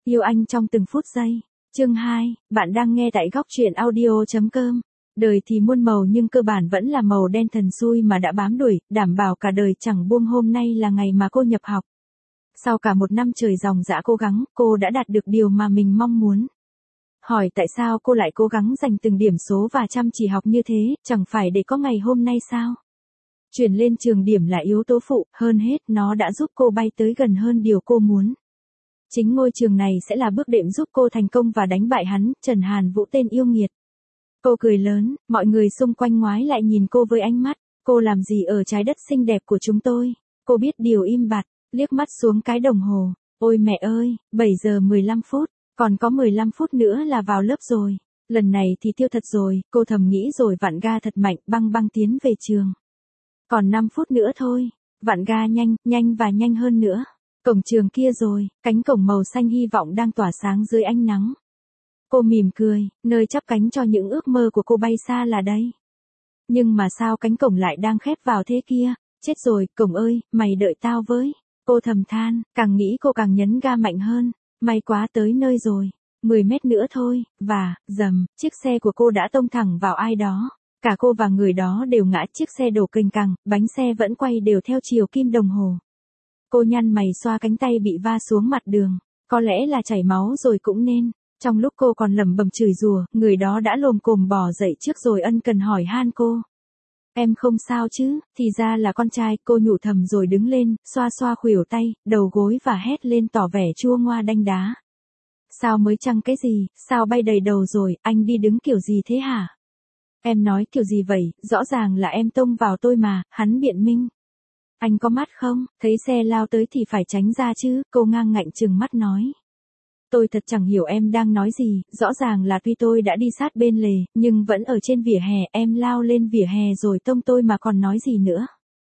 Yêu anh trong từng phút giây. Chương 2, bạn đang nghe tại góc truyện audio.com. Đời thì muôn màu nhưng cơ bản vẫn là màu đen thần xui mà đã bám đuổi, đảm bảo cả đời chẳng buông. Hôm nay là ngày mà cô nhập học. Sau cả một năm trời ròng rã cố gắng, cô đã đạt được điều mà mình mong muốn. Hỏi tại sao cô lại cố gắng dành từng điểm số và chăm chỉ học như thế, chẳng phải để có ngày hôm nay sao? Chuyển lên trường điểm là yếu tố phụ, hơn hết nó đã giúp cô bay tới gần hơn điều cô muốn. Chính ngôi trường này sẽ là bước đệm giúp cô thành công và đánh bại hắn, Trần Hàn Vũ tên yêu nghiệt. Cô cười lớn, mọi người xung quanh ngoái lại nhìn cô với ánh mắt, cô làm gì ở trái đất xinh đẹp của chúng tôi? Cô biết điều im bặt, liếc mắt xuống cái đồng hồ, ôi mẹ ơi, 7 giờ 15 phút, còn có 15 phút nữa là vào lớp rồi. Lần này thì tiêu thật rồi, cô thầm nghĩ rồi vặn ga thật mạnh, băng băng tiến về trường. Còn 5 phút nữa thôi, vặn ga nhanh, nhanh và nhanh hơn nữa. Cổng trường kia rồi, cánh cổng màu xanh hy vọng đang tỏa sáng dưới ánh nắng. Cô mỉm cười, nơi chắp cánh cho những ước mơ của cô bay xa là đây. Nhưng mà sao cánh cổng lại đang khép vào thế kia? Chết rồi, cổng ơi, mày đợi tao với. Cô thầm than, càng nghĩ cô càng nhấn ga mạnh hơn. May quá tới nơi rồi. 10 mét nữa thôi, và, dầm, chiếc xe của cô đã tông thẳng vào ai đó. Cả cô và người đó đều ngã, chiếc xe đổ kềnh cằng, bánh xe vẫn quay đều theo chiều kim đồng hồ. Cô nhăn mày xoa cánh tay bị va xuống mặt đường. Có lẽ là chảy máu rồi cũng nên. Trong lúc cô còn lẩm bẩm chửi rủa, người đó đã lồm cồm bò dậy trước rồi ân cần hỏi han cô. Em không sao chứ? Thì ra là con trai, cô nhủ thầm rồi đứng lên, xoa xoa khuỷu tay, đầu gối và hét lên tỏ vẻ chua ngoa đanh đá. Sao mới chăng cái gì, sao bay đầy đầu rồi, anh đi đứng kiểu gì thế hả? Em nói kiểu gì vậy, rõ ràng là em tông vào tôi mà, hắn biện minh. Anh có mắt không, thấy xe lao tới thì phải tránh ra chứ, cô ngang ngạnh trừng mắt nói. Tôi thật chẳng hiểu em đang nói gì, rõ ràng là tuy tôi đã đi sát bên lề, nhưng vẫn ở trên vỉa hè, em lao lên vỉa hè rồi tông tôi mà còn nói gì nữa.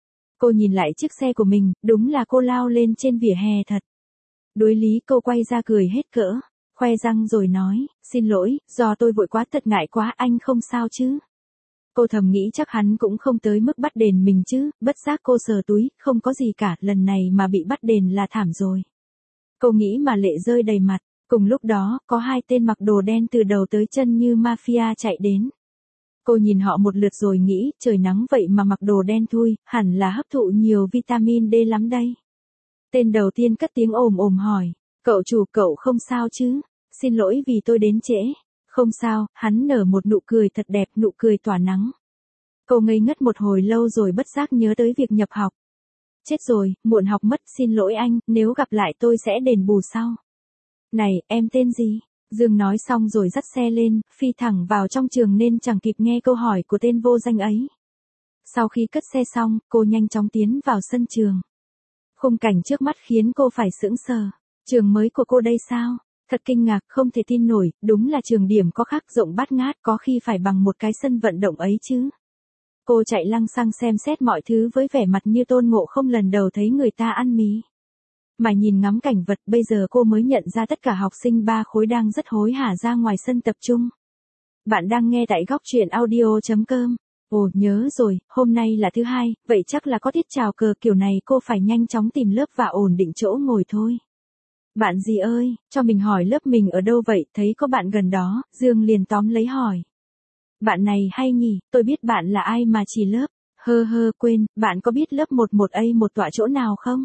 Cô nhìn lại chiếc xe của mình, đúng là cô lao lên trên vỉa hè thật. Đối lý cô quay ra cười hết cỡ, khoe răng rồi nói, xin lỗi, do tôi vội quá thật ngại quá, anh không sao chứ. Cô thầm nghĩ chắc hắn cũng không tới mức bắt đền mình chứ, bất giác cô sờ túi, không có gì cả, lần này mà bị bắt đền là thảm rồi. Cô nghĩ mà lệ rơi đầy mặt. Cùng lúc đó, có hai tên mặc đồ đen từ đầu tới chân như mafia chạy đến. Cô nhìn họ một lượt rồi nghĩ, trời nắng vậy mà mặc đồ đen thui, hẳn là hấp thụ nhiều vitamin D lắm đây. Tên đầu tiên cất tiếng ồm ồm hỏi, cậu chủ cậu không sao chứ? Xin lỗi vì tôi đến trễ. Không sao, hắn nở một nụ cười thật đẹp, nụ cười tỏa nắng. Cô ngây ngất một hồi lâu rồi bất giác nhớ tới việc nhập học. Chết rồi, muộn học mất, xin lỗi anh, nếu gặp lại tôi sẽ đền bù sau. Này, em tên gì? Dương nói xong rồi dắt xe lên, phi thẳng vào trong trường nên chẳng kịp nghe câu hỏi của tên vô danh ấy. Sau khi cất xe xong, cô nhanh chóng tiến vào sân trường. Khung cảnh trước mắt khiến cô phải sững sờ. Trường mới của cô đây sao? Thật kinh ngạc, không thể tin nổi, đúng là trường điểm có khác rộng bát ngát, có khi phải bằng một cái sân vận động ấy chứ. Cô chạy lăng xăng xem xét mọi thứ với vẻ mặt như Tôn Ngộ Không lần đầu thấy người ta ăn mí. Mà nhìn ngắm cảnh vật, bây giờ cô mới nhận ra tất cả học sinh 3 khối đang rất hối hả ra ngoài sân tập trung. Bạn đang nghe tại góc truyện audio.com. Ồ, nhớ rồi, hôm nay là thứ hai, vậy chắc là có tiết chào cờ kiểu này cô phải nhanh chóng tìm lớp và ổn định chỗ ngồi thôi. Bạn gì ơi, cho mình hỏi lớp mình ở đâu vậy, thấy có bạn gần đó, Dương liền tóm lấy hỏi. Bạn này hay nhỉ, tôi biết bạn là ai mà chỉ lớp. Quên, bạn có biết lớp 11A một tọa chỗ nào không?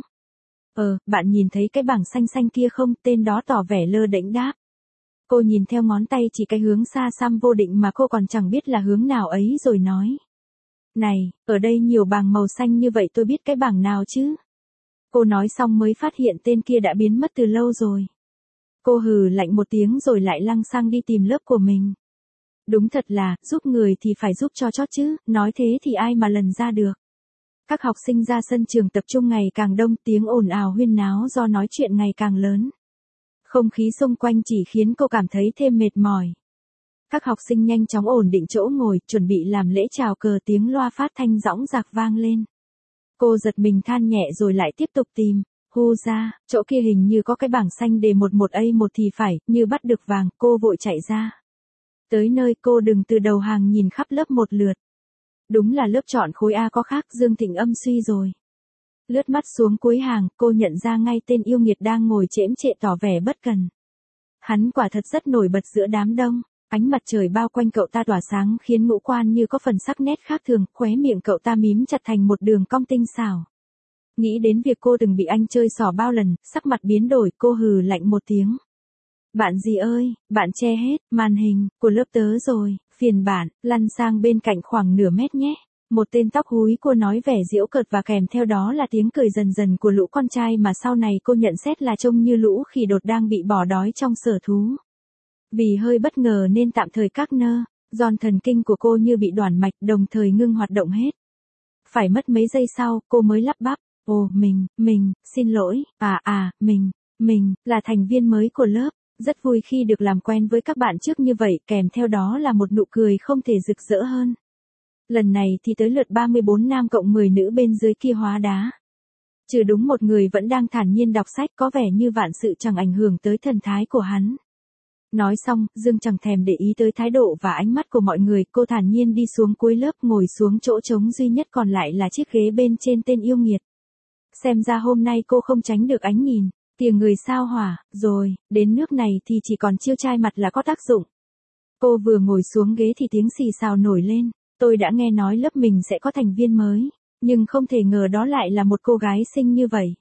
Bạn nhìn thấy cái bảng xanh xanh kia không, tên đó tỏ vẻ lơ đễnh đáp. Cô nhìn theo ngón tay chỉ cái hướng xa xăm vô định mà cô còn chẳng biết là hướng nào ấy rồi nói. Này, ở đây nhiều bảng màu xanh như vậy tôi biết cái bảng nào chứ? Cô nói xong mới phát hiện tên kia đã biến mất từ lâu rồi. Cô hừ lạnh một tiếng rồi lại lăng xăng đi tìm lớp của mình. Đúng thật là, giúp người thì phải giúp cho chót chứ, nói thế thì ai mà lần ra được. Các học sinh ra sân trường tập trung ngày càng đông, tiếng ồn ào huyên náo do nói chuyện ngày càng lớn. Không khí xung quanh chỉ khiến cô cảm thấy thêm mệt mỏi. Các học sinh nhanh chóng ổn định chỗ ngồi, chuẩn bị làm lễ chào cờ, tiếng loa phát thanh dõng dạc vang lên. Cô giật mình than nhẹ rồi lại tiếp tục tìm. Hu ra, chỗ kia hình như có cái bảng xanh đề 11A1 thì phải, như bắt được vàng, cô vội chạy ra. Tới nơi cô đừng từ đầu hàng nhìn khắp lớp một lượt. Đúng là lớp chọn khối A có khác, Dương Thịnh âm suy rồi. Lướt mắt xuống cuối hàng, cô nhận ra ngay tên yêu nghiệt đang ngồi chễm chệ tỏ vẻ bất cần. Hắn quả thật rất nổi bật giữa đám đông. Ánh mặt trời bao quanh cậu ta tỏa sáng khiến ngũ quan như có phần sắc nét khác thường, khóe miệng cậu ta mím chặt thành một đường cong tinh xảo. Nghĩ đến việc cô từng bị anh chơi xỏ bao lần, sắc mặt biến đổi, cô hừ lạnh một tiếng. Bạn gì ơi, bạn che hết, màn hình, của lớp tớ rồi, phiền bạn, lăn sang bên cạnh khoảng nửa mét nhé. Một tên tóc húi cô nói vẻ giễu cợt và kèm theo đó là tiếng cười dần dần của lũ con trai mà sau này cô nhận xét là trông như lũ khỉ đột đang bị bỏ đói trong sở thú. Vì hơi bất ngờ nên tạm thời các giòn thần kinh của cô như bị đoản mạch đồng thời ngưng hoạt động hết. Phải mất mấy giây sau, cô mới lắp bắp. Ồ, mình, xin lỗi, mình, là thành viên mới của lớp. Rất vui khi được làm quen với các bạn trước như vậy, kèm theo đó là một nụ cười không thể rực rỡ hơn. Lần này thì tới lượt 34 nam cộng 10 nữ bên dưới kia hóa đá. Trừ đúng một người vẫn đang thản nhiên đọc sách, có vẻ như vạn sự chẳng ảnh hưởng tới thần thái của hắn. Nói xong, Dương chẳng thèm để ý tới thái độ và ánh mắt của mọi người, cô thản nhiên đi xuống cuối lớp ngồi xuống chỗ trống duy nhất còn lại là chiếc ghế bên trên tên yêu nghiệt. Xem ra hôm nay cô không tránh được ánh nhìn, tìa người sao hỏa, rồi, đến nước này thì chỉ còn chiêu trai mặt là có tác dụng. Cô vừa ngồi xuống ghế thì tiếng xì xào nổi lên, tôi đã nghe nói lớp mình sẽ có thành viên mới, nhưng không thể ngờ đó lại là một cô gái xinh như vậy.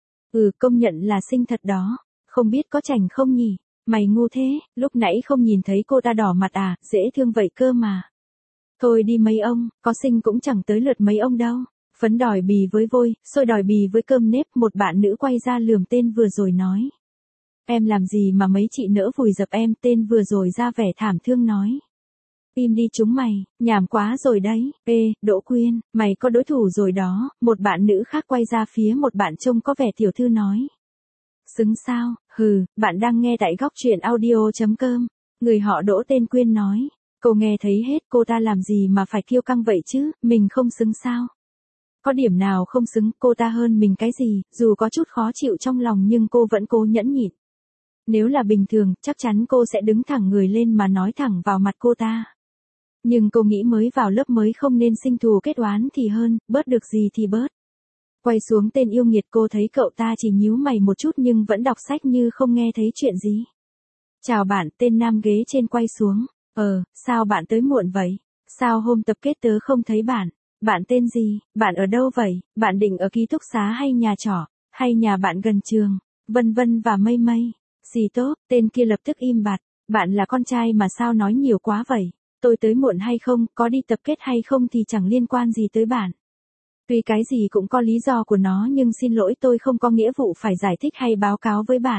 Công nhận là xinh thật đó, không biết có chảnh không nhỉ? Mày ngu thế, lúc nãy không nhìn thấy cô ta đỏ mặt à, dễ thương vậy cơ mà. Thôi đi mấy ông, có xinh cũng chẳng tới lượt mấy ông đâu. Phấn đòi bì với vôi, xôi đòi bì với cơm nếp, một bạn nữ quay ra lườm tên vừa rồi nói. Em làm gì mà mấy chị nỡ vùi dập em, tên vừa rồi ra vẻ thảm thương nói. Im đi chúng mày, nhảm quá rồi đấy. Đỗ Quyên, mày có đối thủ rồi đó, một bạn nữ khác quay ra phía một bạn trông có vẻ tiểu thư nói. Xứng sao, bạn đang nghe tại góc truyện audio.com. Người họ Đỗ tên Quyên nói. Cô nghe thấy hết, cô ta làm gì mà phải kiêu căng vậy chứ, mình không xứng sao? Có điểm nào không xứng, cô ta hơn mình cái gì, dù có chút khó chịu trong lòng nhưng cô vẫn cố nhẫn nhịn. Nếu là bình thường, chắc chắn cô sẽ đứng thẳng người lên mà nói thẳng vào mặt cô ta. Nhưng cô nghĩ mới vào lớp mới không nên sinh thù kết oán thì hơn, bớt được gì thì bớt. Quay xuống tên yêu nghiệt, cô thấy cậu ta chỉ nhíu mày một chút nhưng vẫn đọc sách như không nghe thấy chuyện gì. Chào bạn, tên nam ghế trên quay xuống. Sao bạn tới muộn vậy? Sao hôm tập kết tớ không thấy bạn? Bạn tên gì? Bạn ở đâu vậy? Bạn định ở ký túc xá hay nhà trọ? Hay nhà bạn gần trường? Vân vân và mây mây. Xì tốt, tên kia lập tức im bặt. Bạn là con trai mà sao nói nhiều quá vậy? Tôi tới muộn hay không, có đi tập kết hay không thì chẳng liên quan gì tới bạn. Tuy cái gì cũng có lý do của nó nhưng xin lỗi, tôi không có nghĩa vụ phải giải thích hay báo cáo với bạn.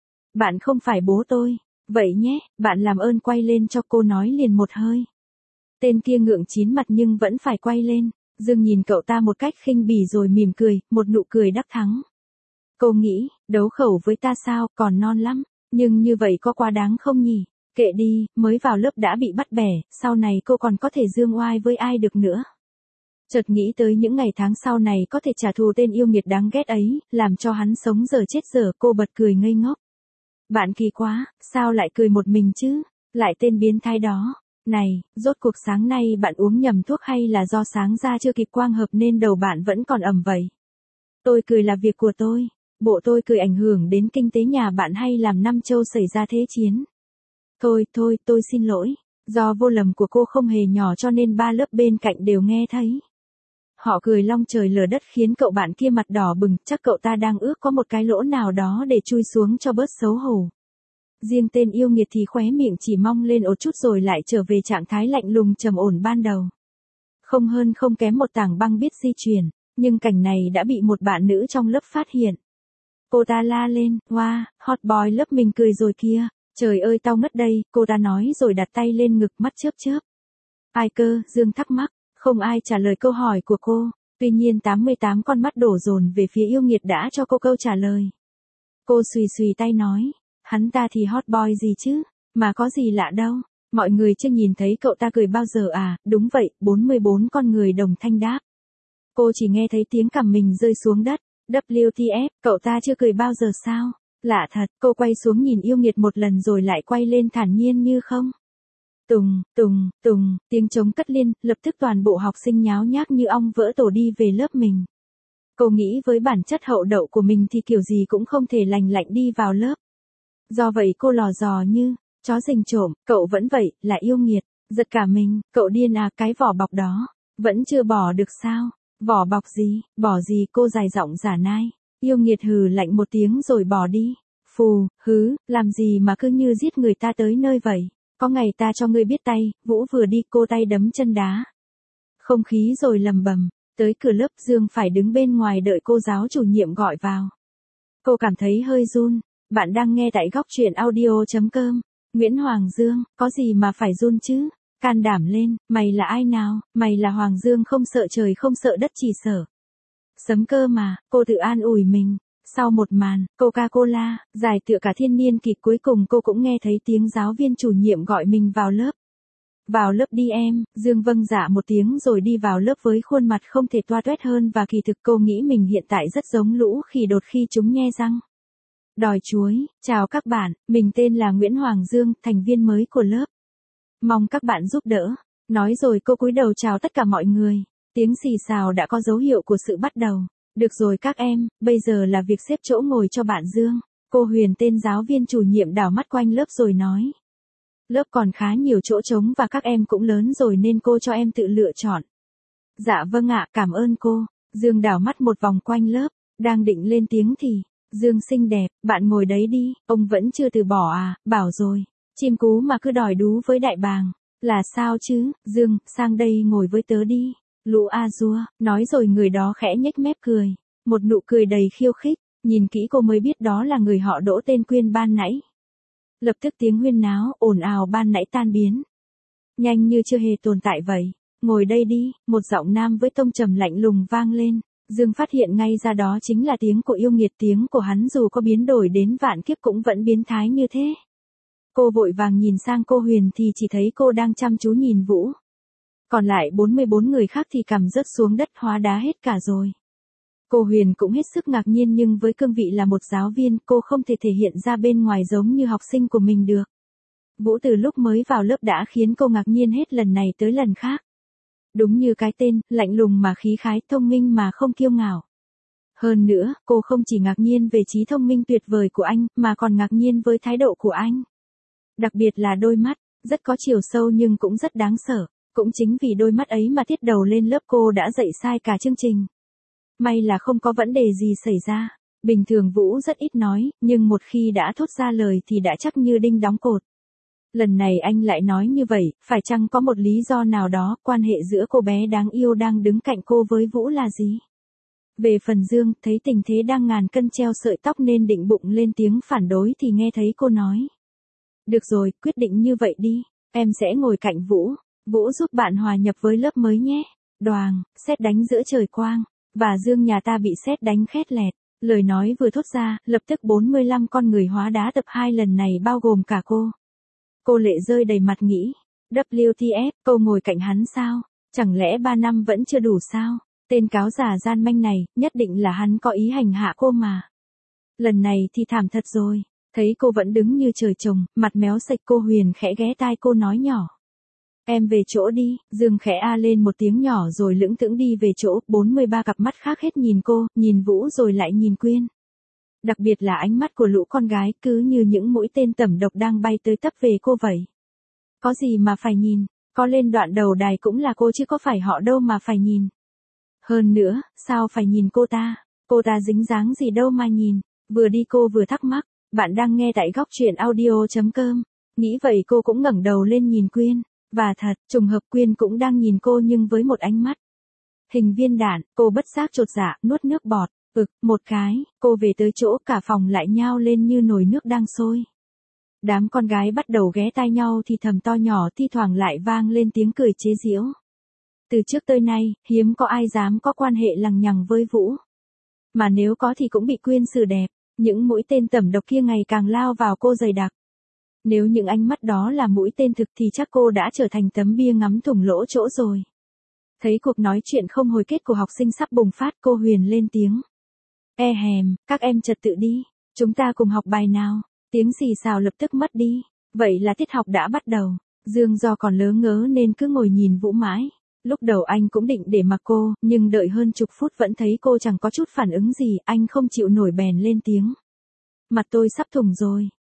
Bạn không phải bố tôi. Vậy nhé, bạn làm ơn quay lên cho, cô nói liền một hơi. Tên kia ngượng chín mặt nhưng vẫn phải quay lên. Dương nhìn cậu ta một cách khinh bỉ rồi mỉm cười, một nụ cười đắc thắng. Cô nghĩ, đấu khẩu với ta sao, còn non lắm, nhưng như vậy có quá đáng không nhỉ? Kệ đi, mới vào lớp đã bị bắt bẻ, sau này cô còn có thể dương oai với ai được nữa. Chợt nghĩ tới những ngày tháng sau này có thể trả thù tên yêu nghiệt đáng ghét ấy, làm cho hắn sống dở chết dở, cô bật cười ngây ngốc. Bạn kỳ quá, sao lại cười một mình chứ? Lại tên biến thái đó. Này, rốt cuộc sáng nay bạn uống nhầm thuốc hay là do sáng ra chưa kịp quang hợp nên đầu bạn vẫn còn ẩm vậy? Tôi cười là việc của tôi. Bộ tôi cười ảnh hưởng đến kinh tế nhà bạn hay làm Nam Châu xảy ra thế chiến? Thôi, tôi xin lỗi. Do vô lầm của cô không hề nhỏ cho nên ba lớp bên cạnh đều nghe thấy. Họ cười long trời lở đất khiến cậu bạn kia mặt đỏ bừng, chắc cậu ta đang ước có một cái lỗ nào đó để chui xuống cho bớt xấu hổ. Riêng tên yêu nghiệt thì khóe miệng chỉ mong lên một chút rồi lại trở về trạng thái lạnh lùng trầm ổn ban đầu. Không hơn không kém một tảng băng biết di chuyển, nhưng cảnh này đã bị một bạn nữ trong lớp phát hiện. Cô ta la lên, wow, hot boy lớp mình cười rồi kia, trời ơi tao ngất đây, cô ta nói rồi đặt tay lên ngực, mắt chớp chớp. Ai cơ, Dương thắc mắc, không ai trả lời câu hỏi của cô, tuy nhiên 88 con mắt đổ dồn về phía yêu nghiệt đã cho cô câu trả lời. Cô xùy xùy tay nói, hắn ta thì hot boy gì chứ, mà có gì lạ đâu, mọi người chưa nhìn thấy cậu ta cười bao giờ à, đúng vậy, 44 con người đồng thanh đáp. Cô chỉ nghe thấy tiếng cằm mình rơi xuống đất, WTF, cậu ta chưa cười bao giờ sao, lạ thật, cô quay xuống nhìn yêu nghiệt một lần rồi lại quay lên thản nhiên như không. Tùng, tiếng trống cất liên, lập tức toàn bộ học sinh nháo nhác như ong vỡ tổ đi về lớp mình. Cô nghĩ với bản chất hậu đậu của mình thì kiểu gì cũng không thể lành lạnh đi vào lớp. Do vậy cô lò dò như chó rình trộm, cậu vẫn vậy, là yêu nghiệt. Giật cả mình, cậu điên à, cái vỏ bọc đó. Vẫn chưa bỏ được sao? Vỏ bọc gì, bỏ gì, cô dài giọng giả nai. Yêu nghiệt hừ lạnh một tiếng rồi bỏ đi. Phù, hứ, làm gì mà cứ như giết người ta tới nơi vậy. Có ngày ta cho ngươi biết tay, Vũ vừa đi cô tay đấm chân đá. Không khí rồi lầm bầm. Tới cửa lớp Dương phải đứng bên ngoài đợi cô giáo chủ nhiệm gọi vào. Cô cảm thấy hơi run. Bạn đang nghe tại góc truyện audio.com. Nguyễn Hoàng Dương, có gì mà phải run chứ? Can đảm lên, mày là ai nào? Mày là Hoàng Dương không sợ trời không sợ đất chỉ sợ sấm cơ mà, cô tự an ủi mình. Sau một màn, Coca-Cola, dài tựa cả thiên niên kịch cuối cùng cô cũng nghe thấy tiếng giáo viên chủ nhiệm gọi mình vào lớp. Vào lớp đi em, Dương vâng dạ một tiếng rồi đi vào lớp với khuôn mặt không thể toa toét hơn và kỳ thực cô nghĩ mình hiện tại rất giống lũ khỉ đột khi chúng nhe răng. Đòi chuối, chào các bạn, mình tên là Nguyễn Hoàng Dương, thành viên mới của lớp. Mong các bạn giúp đỡ. Nói rồi cô cúi đầu chào tất cả mọi người. Tiếng xì xào đã có dấu hiệu của sự bắt đầu. Được rồi các em, bây giờ là việc xếp chỗ ngồi cho bạn Dương. Cô Huyền tên giáo viên chủ nhiệm đảo mắt quanh lớp rồi nói. Lớp còn khá nhiều chỗ trống và các em cũng lớn rồi nên cô cho em tự lựa chọn. Dạ vâng ạ, cảm ơn cô. Dương đảo mắt một vòng quanh lớp, đang định lên tiếng thì. Dương xinh đẹp, bạn ngồi đấy đi, ông vẫn chưa từ bỏ à, bảo rồi. Chim cú mà cứ đòi đú với đại bàng. Là sao chứ, Dương, sang đây ngồi với tớ đi. Lũ a dua, nói rồi người đó khẽ nhếch mép cười. Một nụ cười đầy khiêu khích, nhìn kỹ cô mới biết đó là người họ Đỗ tên Quyên ban nãy. Lập tức tiếng huyên náo, ồn ào ban nãy tan biến. Nhanh như chưa hề tồn tại vậy. Ngồi đây đi, một giọng nam với tông trầm lạnh lùng vang lên. Dương phát hiện ngay ra đó chính là tiếng của yêu nghiệt, tiếng của hắn dù có biến đổi đến vạn kiếp cũng vẫn biến thái như thế. Cô vội vàng nhìn sang cô Huyền thì chỉ thấy cô đang chăm chú nhìn Vũ. Còn lại 44 người khác thì cằm rớt xuống đất hóa đá hết cả rồi. Cô Huyền cũng hết sức ngạc nhiên nhưng với cương vị là một giáo viên cô không thể thể hiện ra bên ngoài giống như học sinh của mình được. Vũ từ lúc mới vào lớp đã khiến cô ngạc nhiên hết lần này tới lần khác. Đúng như cái tên, lạnh lùng mà khí khái, thông minh mà không kiêu ngạo. Hơn nữa, cô không chỉ ngạc nhiên về trí thông minh tuyệt vời của anh, mà còn ngạc nhiên với thái độ của anh. Đặc biệt là đôi mắt, rất có chiều sâu nhưng cũng rất đáng sợ. Cũng chính vì đôi mắt ấy mà tiết đầu lên lớp cô đã dạy sai cả chương trình. May là không có vấn đề gì xảy ra. Bình thường Vũ rất ít nói, nhưng một khi đã thốt ra lời thì đã chắc như đinh đóng cột. Lần này anh lại nói như vậy, phải chăng có một lý do nào đó, quan hệ giữa cô bé đáng yêu đang đứng cạnh cô với Vũ là gì? Về phần Dương, thấy tình thế đang ngàn cân treo sợi tóc nên định bụng lên tiếng phản đối thì nghe thấy cô nói. Được rồi, quyết định như vậy đi, em sẽ ngồi cạnh Vũ. Vũ giúp bạn hòa nhập với lớp mới nhé. Đoàng, sét đánh giữa trời quang. Và Dương nhà ta bị sét đánh khét lẹt. Lời nói vừa thốt ra, lập tức 45 con người hóa đá tập 2 lần này bao gồm cả cô. Cô lệ rơi đầy mặt nghĩ. WTF, cô ngồi cạnh hắn sao? Chẳng lẽ 3 năm vẫn chưa đủ sao? Tên cáo giả gian manh này, nhất định là hắn có ý hành hạ cô mà. Lần này thì thảm thật rồi. Thấy cô vẫn đứng như trời trồng, mặt méo sạch, cô Huyền khẽ ghé tai cô nói nhỏ. Em về chỗ đi, Dương khẽ a lên một tiếng nhỏ rồi lững thững đi về chỗ, 43 cặp mắt khác hết nhìn cô, nhìn Vũ rồi lại nhìn Quyên. Đặc biệt là ánh mắt của lũ con gái cứ như những mũi tên tẩm độc đang bay tới tấp về cô vậy. Có gì mà phải nhìn, có lên đoạn đầu đài cũng là cô chứ có phải họ đâu mà phải nhìn. Hơn nữa, sao phải nhìn cô ta dính dáng gì đâu mà nhìn, vừa đi cô vừa thắc mắc, bạn đang nghe tại góc truyện audio.com, nghĩ vậy cô cũng ngẩng đầu lên nhìn Quyên. Và thật, trùng hợp Quyên cũng đang nhìn cô nhưng với một ánh mắt hình viên đạn, cô bất giác chột dạ, nuốt nước bọt, một cái, cô về tới chỗ cả phòng lại nhao lên như nồi nước đang sôi. Đám con gái bắt đầu ghé tai nhau thì thầm to nhỏ, thi thoảng lại vang lên tiếng cười chế giễu. Từ trước tới nay, hiếm có ai dám có quan hệ lằng nhằng với Vũ. Mà nếu có thì cũng bị Quyên xử đẹp, những mũi tên tẩm độc kia ngày càng lao vào cô dày đặc. Nếu những ánh mắt đó là mũi tên thực thì chắc cô đã trở thành tấm bia ngắm thủng lỗ chỗ rồi. Thấy cuộc nói chuyện không hồi kết của học sinh sắp bùng phát, cô Huyền lên tiếng. Hèm, các em trật tự đi, chúng ta cùng học bài nào. Tiếng xì xào lập tức mất đi. Vậy là tiết học đã bắt đầu. Dương do còn lớ ngớ nên cứ ngồi nhìn Vũ mãi. Lúc đầu anh cũng định để mặc cô, nhưng đợi hơn chục phút vẫn thấy cô chẳng có chút phản ứng gì, anh không chịu nổi bèn lên tiếng. Mặt tôi sắp thủng rồi.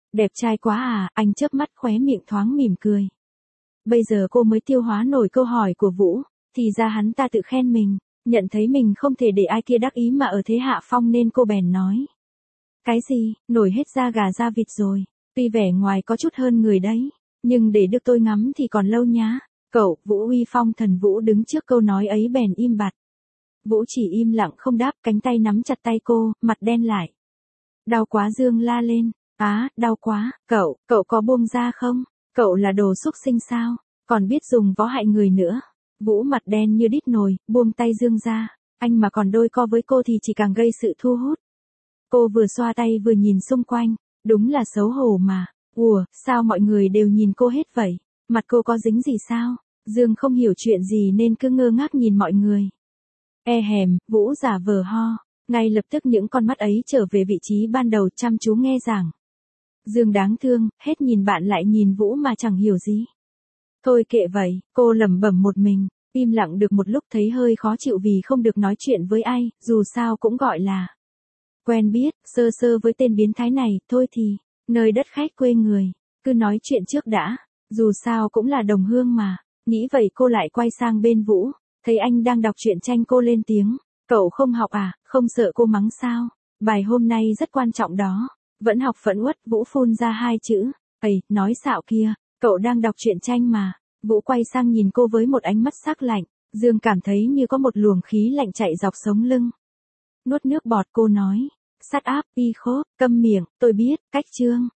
Đẹp trai quá à, anh chớp mắt khóe miệng thoáng mỉm cười. Bây giờ cô mới tiêu hóa nổi câu hỏi của Vũ, thì ra hắn ta tự khen mình, nhận thấy mình không thể để ai kia đắc ý mà ở thế hạ phong nên cô bèn nói. Cái gì, nổi hết da gà da vịt rồi, tuy vẻ ngoài có chút hơn người đấy, nhưng để được tôi ngắm thì còn lâu nhá. Cậu, Vũ uy phong thần Vũ đứng trước câu nói ấy bèn im bặt. Vũ chỉ im lặng không đáp, cánh tay nắm chặt tay cô, mặt đen lại. Đau quá Dương la lên, đau quá, cậu có buông ra không? Cậu là đồ xúc sinh sao? Còn biết dùng võ hại người nữa. Vũ mặt đen như đít nồi, buông tay Dương ra. Anh mà còn đôi co với cô thì chỉ càng gây sự thu hút. Cô vừa xoa tay vừa nhìn xung quanh, đúng là xấu hổ mà. Ủa, sao mọi người đều nhìn cô hết vậy? Mặt cô có dính gì sao? Dương không hiểu chuyện gì nên cứ ngơ ngác nhìn mọi người. E hèm, Vũ giả vờ ho. Ngay lập tức những con mắt ấy trở về vị trí ban đầu chăm chú nghe giảng. Dương đáng thương, hết nhìn bạn lại nhìn Vũ mà chẳng hiểu gì. Thôi kệ vậy, cô lẩm bẩm một mình, im lặng được một lúc thấy hơi khó chịu vì không được nói chuyện với ai, dù sao cũng gọi là quen biết, sơ sơ với tên biến thái này, thôi thì, nơi đất khách quê người, cứ nói chuyện trước đã, dù sao cũng là đồng hương mà, nghĩ vậy cô lại quay sang bên Vũ, thấy anh đang đọc truyện tranh cô lên tiếng, cậu không học à, không sợ cô mắng sao, bài hôm nay rất quan trọng đó, vẫn học phẫn uất, Vũ phun ra hai chữ, ầy, nói xạo kia, cậu đang đọc truyện tranh mà, Vũ quay sang nhìn cô với một ánh mắt sắc lạnh, Dương cảm thấy như có một luồng khí lạnh chạy dọc sống lưng. Nuốt nước bọt cô nói, shut up, y khốp, câm miệng, tôi biết, cách chương.